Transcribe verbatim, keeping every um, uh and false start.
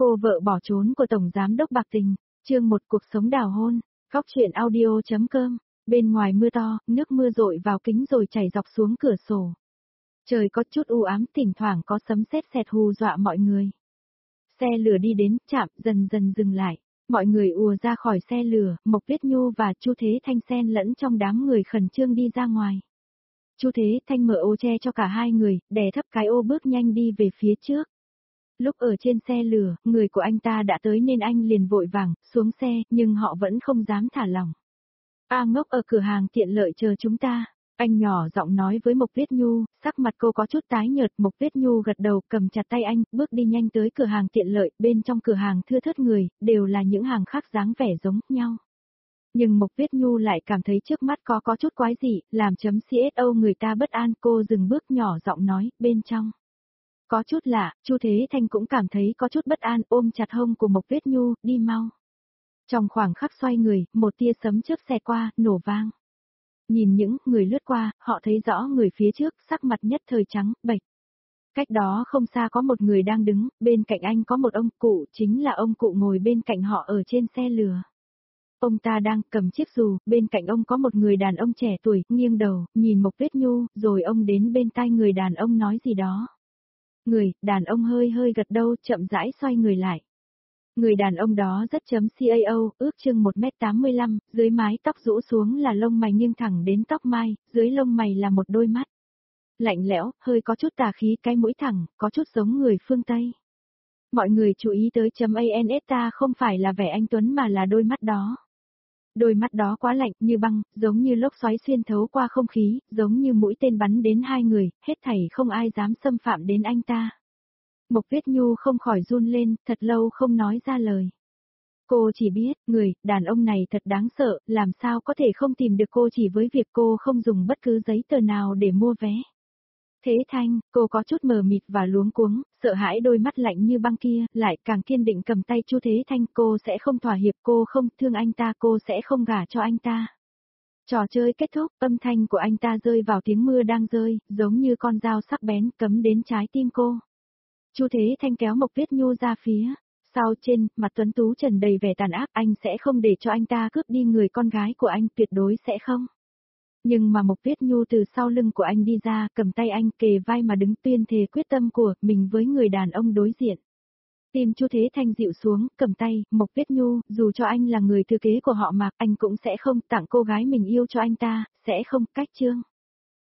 Cô vợ bỏ trốn của Tổng Giám đốc bạc tình, chương một cuộc sống đào hôn, góc truyện audio.com, bên ngoài mưa to, nước mưa rội vào kính rồi chảy dọc xuống cửa sổ. Trời có chút u ám, thỉnh thoảng có sấm sét sẹt hù dọa mọi người. Xe lửa đi đến, trạm, dần dần dừng lại, mọi người ùa ra khỏi xe lửa, Mộc Tuyết Nhu và Chu Thế Thanh xen lẫn trong đám người khẩn trương đi ra ngoài. Chu Thế Thanh mở ô che cho cả hai người, đè thấp cái ô bước nhanh đi về phía trước. Lúc ở trên xe lửa, người của anh ta đã tới nên anh liền vội vàng, xuống xe, nhưng họ vẫn không dám thả lỏng. A Ngốc ở cửa hàng tiện lợi chờ chúng ta, anh nhỏ giọng nói với Mộc Tuyết Nhu, sắc mặt cô có chút tái nhợt. Mộc Tuyết Nhu gật đầu, cầm chặt tay anh, bước đi nhanh tới cửa hàng tiện lợi, bên trong cửa hàng thưa thớt người, đều là những hàng khác dáng vẻ giống nhau. Nhưng Mộc Tuyết Nhu lại cảm thấy trước mắt có có chút quái dị, làm chấm xô người ta bất an. Cô dừng bước nhỏ giọng nói, bên trong có chút lạ. Chu Thế Thanh cũng cảm thấy có chút bất an, ôm chặt hông của Mộc Tuyết Nhu, đi mau. Trong khoảng khắc xoay người, một tia sấm chớp xẹt qua, nổ vang. Nhìn những người lướt qua, họ thấy rõ người phía trước, sắc mặt nhất thời trắng bệch. Cách đó không xa có một người đang đứng, bên cạnh anh có một ông cụ, chính là ông cụ ngồi bên cạnh họ ở trên xe lửa. Ông ta đang cầm chiếc dù, bên cạnh ông có một người đàn ông trẻ tuổi, nghiêng đầu, nhìn Mộc Tuyết Nhu, rồi ông đến bên tai người đàn ông nói gì đó. Người, đàn ông hơi hơi gật đầu, chậm rãi xoay người lại. Người đàn ông đó rất chấm cao, ước chừng một mét tám mươi lăm, dưới mái tóc rũ xuống là lông mày nghiêng thẳng đến tóc mai, dưới lông mày là một đôi mắt lạnh lẽo, hơi có chút tà khí, cái mũi thẳng, có chút giống người phương Tây. Mọi người chú ý tới chấm ans ta không phải là vẻ anh tuấn mà là đôi mắt đó. Đôi mắt đó quá lạnh, như băng, giống như lốc xoáy xuyên thấu qua không khí, giống như mũi tên bắn đến hai người, hết thảy không ai dám xâm phạm đến anh ta. Mộc Tuyết Nhu không khỏi run lên, thật lâu không nói ra lời. Cô chỉ biết, người, đàn ông này thật đáng sợ, làm sao có thể không tìm được cô chỉ với việc cô không dùng bất cứ giấy tờ nào để mua vé. Thế Thanh, cô có chút mờ mịt và luống cuống, sợ hãi đôi mắt lạnh như băng kia, lại càng kiên định cầm tay Chu Thế Thanh. Cô sẽ không thỏa hiệp, cô không thương anh ta, cô sẽ không gả cho anh ta. Trò chơi kết thúc, âm thanh của anh ta rơi vào tiếng mưa đang rơi, giống như con dao sắc bén cấm đến trái tim cô. Chu Thế Thanh kéo Mộc Tuyết Nhu ra phía sau, trên mặt tuấn tú trần đầy vẻ tàn ác. Anh sẽ không để cho anh ta cướp đi người con gái của anh, tuyệt đối sẽ không. Nhưng mà Mộc Tuyết Nhu từ sau lưng của anh đi ra, cầm tay anh kề vai mà đứng, tuyên thề quyết tâm của mình với người đàn ông đối diện. Tim Chu Thế Thanh dịu xuống, cầm tay Mộc Tuyết Nhu, dù cho anh là người thừa kế của họ Mạc, anh cũng sẽ không tặng cô gái mình yêu cho anh ta, sẽ không. Cách chương